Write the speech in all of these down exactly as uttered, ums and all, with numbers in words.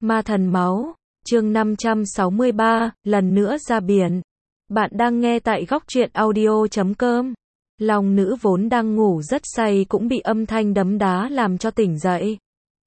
Ma thần máu, chương năm trăm sáu mươi ba, lần nữa ra biển. Bạn đang nghe tại góc truyện audio chấm com. Lòng nữ vốn đang ngủ rất say cũng bị âm thanh đấm đá làm cho tỉnh dậy.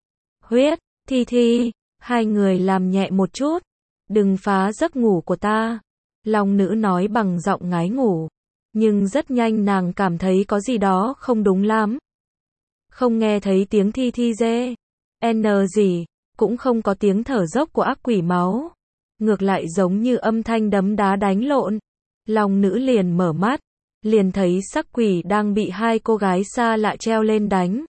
Huyết, Thi Thi, hai người làm nhẹ một chút. Đừng phá giấc ngủ của ta. Lòng nữ nói bằng giọng ngái ngủ. Nhưng rất nhanh nàng cảm thấy có gì đó không đúng lắm. Không nghe thấy tiếng Thi Thi dê. N gì. Cũng không có tiếng thở dốc của ác quỷ máu. Ngược lại giống như âm thanh đấm đá đánh lộn. Lòng nữ liền mở mắt. Liền thấy sắc quỷ đang bị hai cô gái xa lạ treo lên đánh.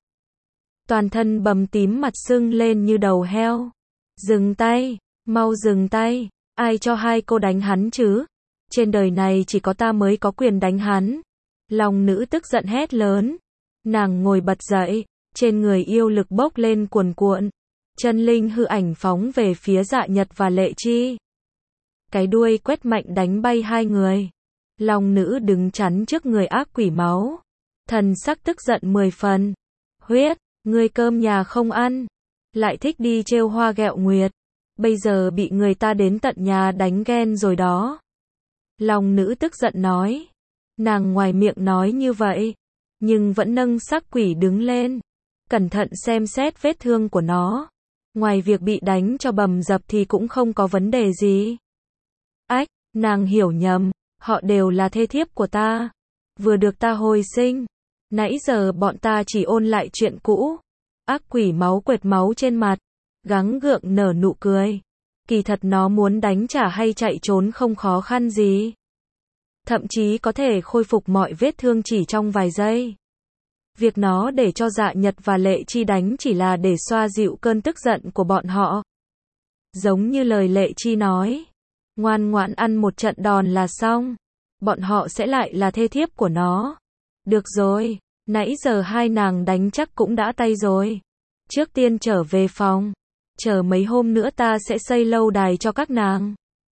Toàn thân bầm tím mặt sưng lên như đầu heo. Dừng tay, mau dừng tay. Ai cho hai cô đánh hắn chứ? Trên đời này chỉ có ta mới có quyền đánh hắn. Lòng nữ tức giận hét lớn. Nàng ngồi bật dậy. Trên người yêu lực bốc lên cuồn cuộn. Chân linh hư ảnh phóng về phía Dạ Nhật và Lệ Chi. Cái đuôi quét mạnh đánh bay hai người. Lòng nữ đứng chắn trước người ác quỷ máu. Thần sắc tức giận mười phần. Huyết, ngươi cơm nhà không ăn. Lại thích đi trêu hoa ghẹo nguyệt. Bây giờ bị người ta đến tận nhà đánh ghen rồi đó. Lòng nữ tức giận nói. Nàng ngoài miệng nói như vậy. Nhưng vẫn nâng sắc quỷ đứng lên. Cẩn thận xem xét vết thương của nó. Ngoài việc bị đánh cho bầm dập thì cũng không có vấn đề gì. Ách, nàng hiểu nhầm. Họ đều là thê thiếp của ta. Vừa được ta hồi sinh. Nãy giờ bọn ta chỉ ôn lại chuyện cũ. Ác quỷ máu quệt máu trên mặt. Gắng gượng nở nụ cười. Kỳ thật nó muốn đánh trả hay chạy trốn không khó khăn gì. Thậm chí có thể khôi phục mọi vết thương chỉ trong vài giây. Việc nó để cho Dạ Nhật và Lệ Chi đánh chỉ là để xoa dịu cơn tức giận của bọn họ. Giống như lời Lệ Chi nói. Ngoan ngoãn ăn một trận đòn là xong. Bọn họ sẽ lại là thê thiếp của nó. Được rồi, nãy giờ hai nàng đánh chắc cũng đã tay rồi. Trước tiên trở về phòng. Chờ mấy hôm nữa ta sẽ xây lâu đài cho các nàng.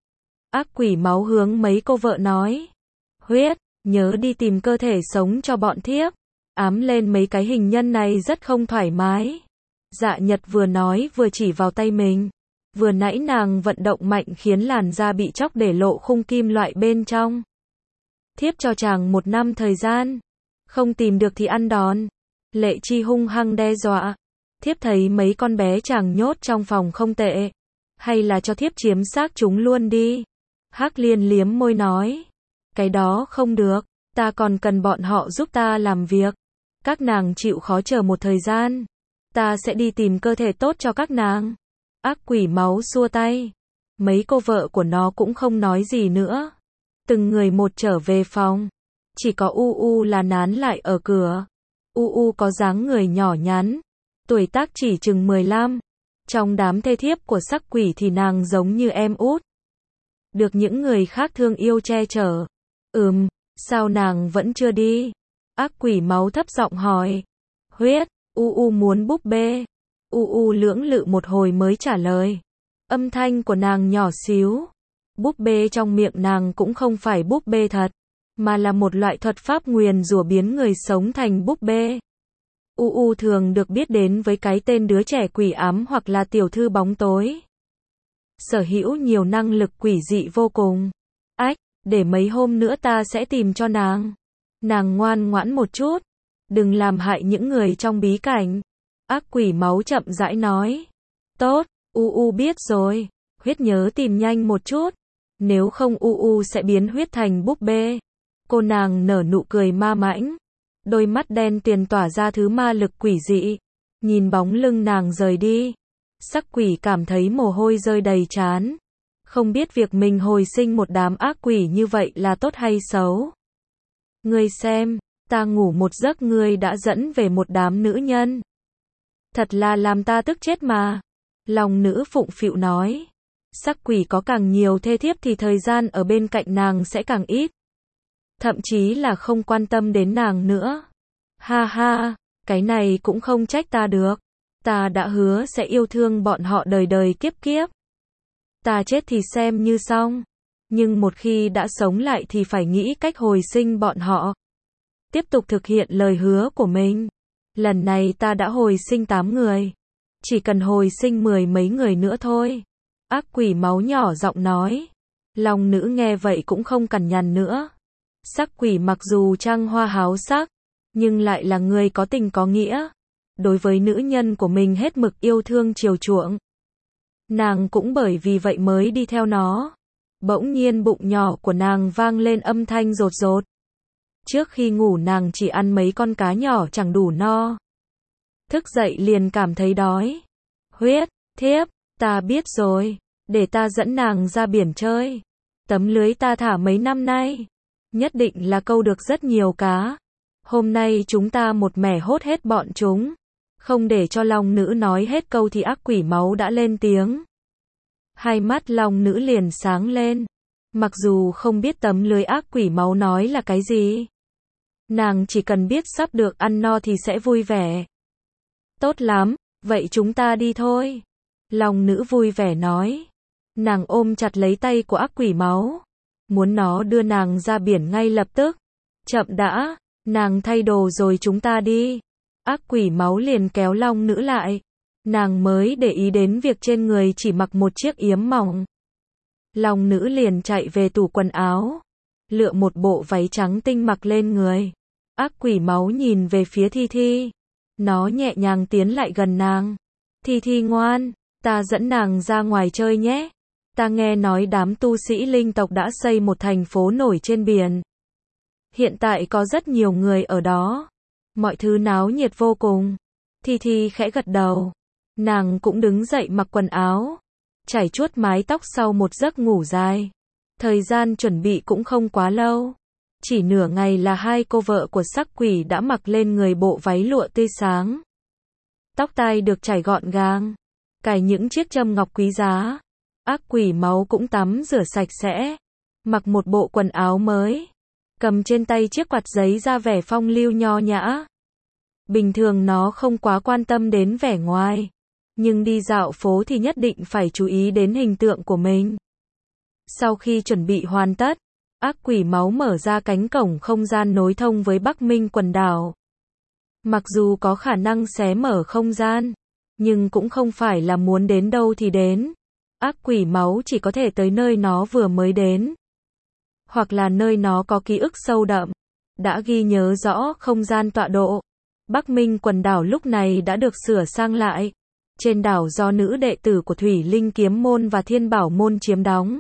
Ác quỷ máu hướng mấy cô vợ nói. Huyết, nhớ đi tìm cơ thể sống cho bọn thiếp. Ám lên mấy cái hình nhân này rất không thoải mái. Dạ Nhật vừa nói vừa chỉ vào tay mình. Vừa nãy nàng vận động mạnh khiến làn da bị chóc để lộ khung kim loại bên trong. Thiếp cho chàng một năm thời gian. Không tìm được thì ăn đòn. Lệ Chi hung hăng đe dọa. Thiếp thấy mấy con bé chàng nhốt trong phòng không tệ. Hay là cho thiếp chiếm xác chúng luôn đi. Hắc Liên liếm môi nói. Cái đó không được. Ta còn cần bọn họ giúp ta làm việc. Các nàng chịu khó chờ một thời gian. Ta sẽ đi tìm cơ thể tốt cho các nàng. Ác quỷ máu xua tay. Mấy cô vợ của nó cũng không nói gì nữa. Từng người một trở về phòng. Chỉ có U U là nán lại ở cửa. U U có dáng người nhỏ nhắn. Tuổi tác chỉ chừng mười lăm. Trong đám thê thiếp của sắc quỷ thì nàng giống như em út. Được những người khác thương yêu che chở. Ừm, sao nàng vẫn chưa đi? Ác quỷ máu thấp giọng hỏi. Huyết, U U muốn búp bê. U U lưỡng lự một hồi mới trả lời. Âm thanh của nàng nhỏ xíu. Búp bê trong miệng nàng cũng không phải búp bê thật, mà là một loại thuật pháp nguyền rủa biến người sống thành búp bê. U U thường được biết đến với cái tên đứa trẻ quỷ ám hoặc là tiểu thư bóng tối. Sở hữu nhiều năng lực quỷ dị vô cùng. Ách, để mấy hôm nữa ta sẽ tìm cho nàng. Nàng ngoan ngoãn một chút. Đừng làm hại những người trong bí cảnh. Ác quỷ máu chậm rãi nói. Tốt, U U biết rồi. Huyết nhớ tìm nhanh một chút. Nếu không U U sẽ biến huyết thành búp bê. Cô nàng nở nụ cười ma mãnh. Đôi mắt đen tuyền tỏa ra thứ ma lực quỷ dị. Nhìn bóng lưng nàng rời đi. Sắc quỷ cảm thấy mồ hôi rơi đầy trán. Không biết việc mình hồi sinh một đám ác quỷ như vậy là tốt hay xấu. Ngươi xem, ta ngủ một giấc ngươi đã dẫn về một đám nữ nhân. Thật là làm ta tức chết mà. Lòng nữ phụng phịu nói. Sắc quỷ có càng nhiều thê thiếp thì thời gian ở bên cạnh nàng sẽ càng ít. Thậm chí là không quan tâm đến nàng nữa. Ha ha, cái này cũng không trách ta được. Ta đã hứa sẽ yêu thương bọn họ đời đời kiếp kiếp. Ta chết thì xem như xong. Nhưng một khi đã sống lại thì phải nghĩ cách hồi sinh bọn họ. Tiếp tục thực hiện lời hứa của mình. Lần này ta đã hồi sinh tám người. Chỉ cần hồi sinh mười mấy người nữa thôi. Ác quỷ máu nhỏ giọng nói. Long nữ nghe vậy cũng không cằn nhằn nữa. Sắc quỷ mặc dù trăng hoa háo sắc, nhưng lại là người có tình có nghĩa. Đối với nữ nhân của mình hết mực yêu thương chiều chuộng. Nàng cũng bởi vì vậy mới đi theo nó. Bỗng nhiên bụng nhỏ của nàng vang lên âm thanh rột rột. Trước khi ngủ nàng chỉ ăn mấy con cá nhỏ chẳng đủ no. Thức dậy liền cảm thấy đói. Huyết, thiếp, ta biết rồi. Để ta dẫn nàng ra biển chơi. Tấm lưới ta thả mấy năm nay. Nhất định là câu được rất nhiều cá. Hôm nay chúng ta một mẻ hốt hết bọn chúng. Không để cho long nữ nói hết câu thì ác quỷ máu đã lên tiếng. Hai mắt long nữ liền sáng lên. Mặc dù không biết tấm lưới ác quỷ máu nói là cái gì. Nàng chỉ cần biết sắp được ăn no thì sẽ vui vẻ. Tốt lắm, vậy chúng ta đi thôi. Long nữ vui vẻ nói. Nàng ôm chặt lấy tay của ác quỷ máu. Muốn nó đưa nàng ra biển ngay lập tức. Chậm đã, nàng thay đồ rồi chúng ta đi. Ác quỷ máu liền kéo long nữ lại. Nàng mới để ý đến việc trên người chỉ mặc một chiếc yếm mỏng. Long nữ liền chạy về tủ quần áo. Lựa một bộ váy trắng tinh mặc lên người. Ác quỷ máu nhìn về phía Thi Thi. Nó nhẹ nhàng tiến lại gần nàng. Thi Thi ngoan, ta dẫn nàng ra ngoài chơi nhé. Ta nghe nói đám tu sĩ linh tộc đã xây một thành phố nổi trên biển. Hiện tại có rất nhiều người ở đó. Mọi thứ náo nhiệt vô cùng. Thi Thi khẽ gật đầu. Nàng cũng đứng dậy mặc quần áo. Chải chuốt mái tóc sau một giấc ngủ dài. Thời gian chuẩn bị cũng không quá lâu. Chỉ nửa ngày là hai cô vợ của sắc quỷ đã mặc lên người bộ váy lụa tươi sáng. Tóc tai được chải gọn gàng. Cài những chiếc châm ngọc quý giá. Ác quỷ máu cũng tắm rửa sạch sẽ. Mặc một bộ quần áo mới. Cầm trên tay chiếc quạt giấy ra vẻ phong lưu nho nhã. Bình thường nó không quá quan tâm đến vẻ ngoài. Nhưng đi dạo phố thì nhất định phải chú ý đến hình tượng của mình. Sau khi chuẩn bị hoàn tất, ác quỷ máu mở ra cánh cổng không gian nối thông với Bắc Minh quần đảo. Mặc dù có khả năng xé mở không gian, nhưng cũng không phải là muốn đến đâu thì đến. Ác quỷ máu chỉ có thể tới nơi nó vừa mới đến. Hoặc là nơi nó có ký ức sâu đậm, đã ghi nhớ rõ không gian tọa độ. Bắc Minh quần đảo lúc này đã được sửa sang lại. Trên đảo do nữ đệ tử của Thủy Linh Kiếm Môn và Thiên Bảo Môn chiếm đóng.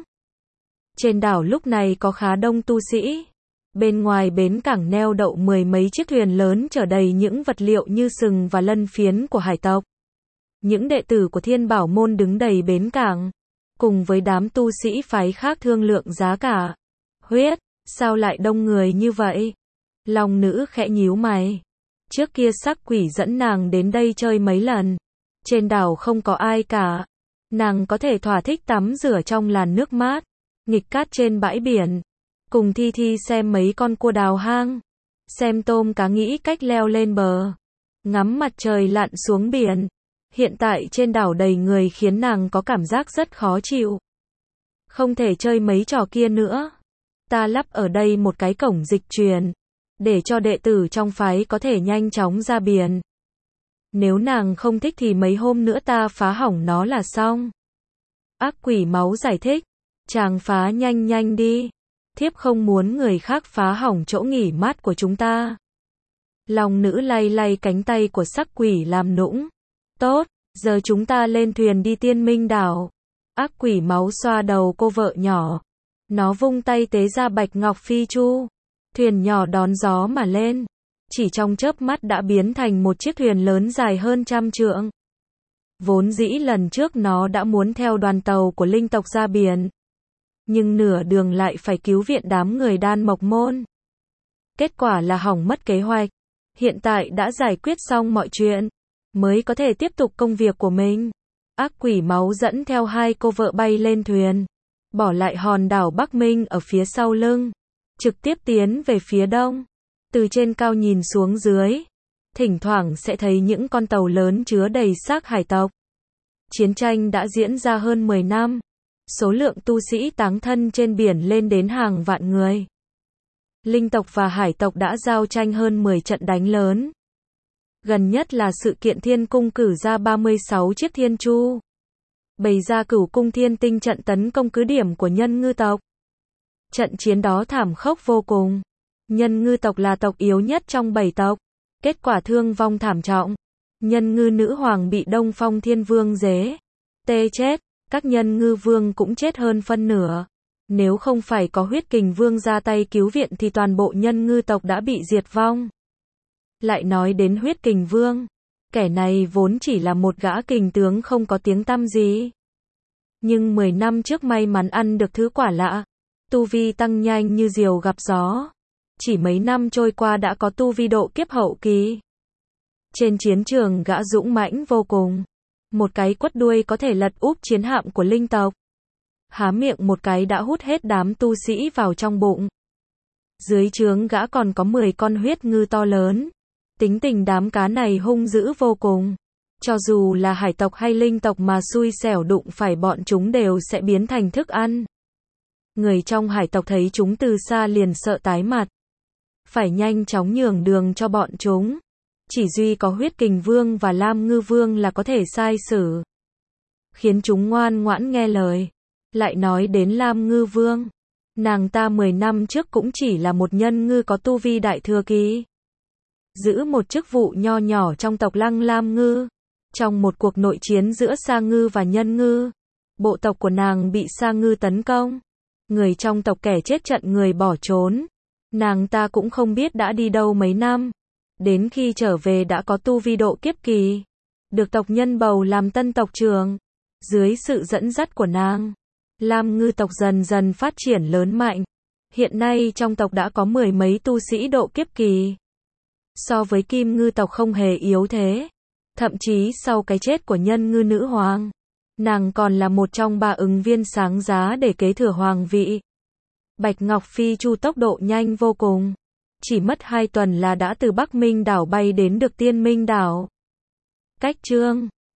Trên đảo lúc này có khá đông tu sĩ. Bên ngoài bến cảng neo đậu mười mấy chiếc thuyền lớn chở đầy những vật liệu như sừng và lân phiến của hải tộc. Những đệ tử của Thiên Bảo Môn đứng đầy bến cảng, cùng với đám tu sĩ phái khác thương lượng giá cả. Huyết, sao lại đông người như vậy? Long nữ khẽ nhíu mày. Trước kia sắc quỷ dẫn nàng đến đây chơi mấy lần. Trên đảo không có ai cả. Nàng có thể thỏa thích tắm rửa trong làn nước mát, nghịch cát trên bãi biển. Cùng Thi Thi xem mấy con cua đào hang. Xem tôm cá nghĩ cách leo lên bờ. Ngắm mặt trời lặn xuống biển. Hiện tại trên đảo đầy người khiến nàng có cảm giác rất khó chịu. Không thể chơi mấy trò kia nữa. Ta lắp ở đây một cái cổng dịch chuyển. Để cho đệ tử trong phái có thể nhanh chóng ra biển. Nếu nàng không thích thì mấy hôm nữa ta phá hỏng nó là xong. Ác quỷ máu giải thích. Chàng phá nhanh nhanh đi. Thiếp không muốn người khác phá hỏng chỗ nghỉ mát của chúng ta. Long nữ lay lay cánh tay của sắc quỷ làm nũng. Tốt, giờ chúng ta lên thuyền đi Tiên Minh đảo. Ác quỷ máu xoa đầu cô vợ nhỏ. Nó vung tay tế ra bạch ngọc phi chu. Thuyền nhỏ đón gió mà lên. Chỉ trong chớp mắt đã biến thành một chiếc thuyền lớn dài hơn trăm trượng. Vốn dĩ lần trước nó đã muốn theo đoàn tàu của linh tộc ra biển. Nhưng nửa đường lại phải cứu viện đám người Đan Mộc Môn. Kết quả là hỏng mất kế hoạch. Hiện tại đã giải quyết xong mọi chuyện, mới có thể tiếp tục công việc của mình. Ác quỷ máu dẫn theo hai cô vợ bay lên thuyền. Bỏ lại hòn đảo Bắc Minh ở phía sau lưng. Trực tiếp tiến về phía đông. Từ trên cao nhìn xuống dưới. Thỉnh thoảng sẽ thấy những con tàu lớn chứa đầy xác hải tộc. Chiến tranh đã diễn ra hơn mười năm. Số lượng tu sĩ táng thân trên biển lên đến hàng vạn người. Linh tộc và hải tộc đã giao tranh hơn mười trận đánh lớn. Gần nhất là sự kiện thiên cung cử ra ba mươi sáu chiếc thiên chu, bày ra cửu cung thiên tinh trận tấn công cứ điểm của nhân ngư tộc. Trận chiến đó thảm khốc vô cùng. Nhân ngư tộc là tộc yếu nhất trong bảy tộc. Kết quả thương vong thảm trọng. Nhân ngư nữ hoàng bị Đông Phong Thiên Vương dế tê chết. Các nhân ngư vương cũng chết hơn phân nửa. Nếu không phải có huyết kình vương ra tay cứu viện thì toàn bộ nhân ngư tộc đã bị diệt vong. Lại nói đến huyết kình vương. Kẻ này vốn chỉ là một gã kình tướng không có tiếng tăm gì. Nhưng mười năm trước may mắn ăn được thứ quả lạ. Tu vi tăng nhanh như diều gặp gió. Chỉ mấy năm trôi qua đã có tu vi độ kiếp hậu kỳ. Trên chiến trường gã dũng mãnh vô cùng. Một cái quất đuôi có thể lật úp chiến hạm của linh tộc. Há miệng một cái đã hút hết đám tu sĩ vào trong bụng. Dưới trướng gã còn có mười con huyết ngư to lớn. Tính tình đám cá này hung dữ vô cùng. Cho dù là hải tộc hay linh tộc mà xui xẻo đụng phải bọn chúng đều sẽ biến thành thức ăn. Người trong hải tộc thấy chúng từ xa liền sợ tái mặt. Phải nhanh chóng nhường đường cho bọn chúng. Chỉ duy có huyết kình vương và lam ngư vương là có thể sai xử. Khiến chúng ngoan ngoãn nghe lời. Lại nói đến lam ngư vương. Nàng ta mười năm trước cũng chỉ là một nhân ngư có tu vi đại thừa kỳ. Giữ một chức vụ nho nhỏ trong tộc Lăng Lam Ngư. Trong một cuộc nội chiến giữa Sa Ngư và Nhân Ngư, bộ tộc của nàng bị Sa Ngư tấn công. Người trong tộc kẻ chết trận người bỏ trốn. Nàng ta cũng không biết đã đi đâu mấy năm. Đến khi trở về đã có tu vi độ kiếp kỳ. Được tộc nhân bầu làm tân tộc trưởng. Dưới sự dẫn dắt của nàng, Lam Ngư tộc dần dần phát triển lớn mạnh. Hiện nay trong tộc đã có mười mấy tu sĩ độ kiếp kỳ. So với Kim Ngư tộc không hề yếu thế. Thậm chí sau cái chết của nhân ngư nữ hoàng, nàng còn là một trong ba ứng viên sáng giá để kế thừa hoàng vị. Bạch Ngọc Phi Chu tốc độ nhanh vô cùng. Chỉ mất hai tuần là đã từ Bắc Minh đảo bay đến được Tiên Minh đảo. Cách chương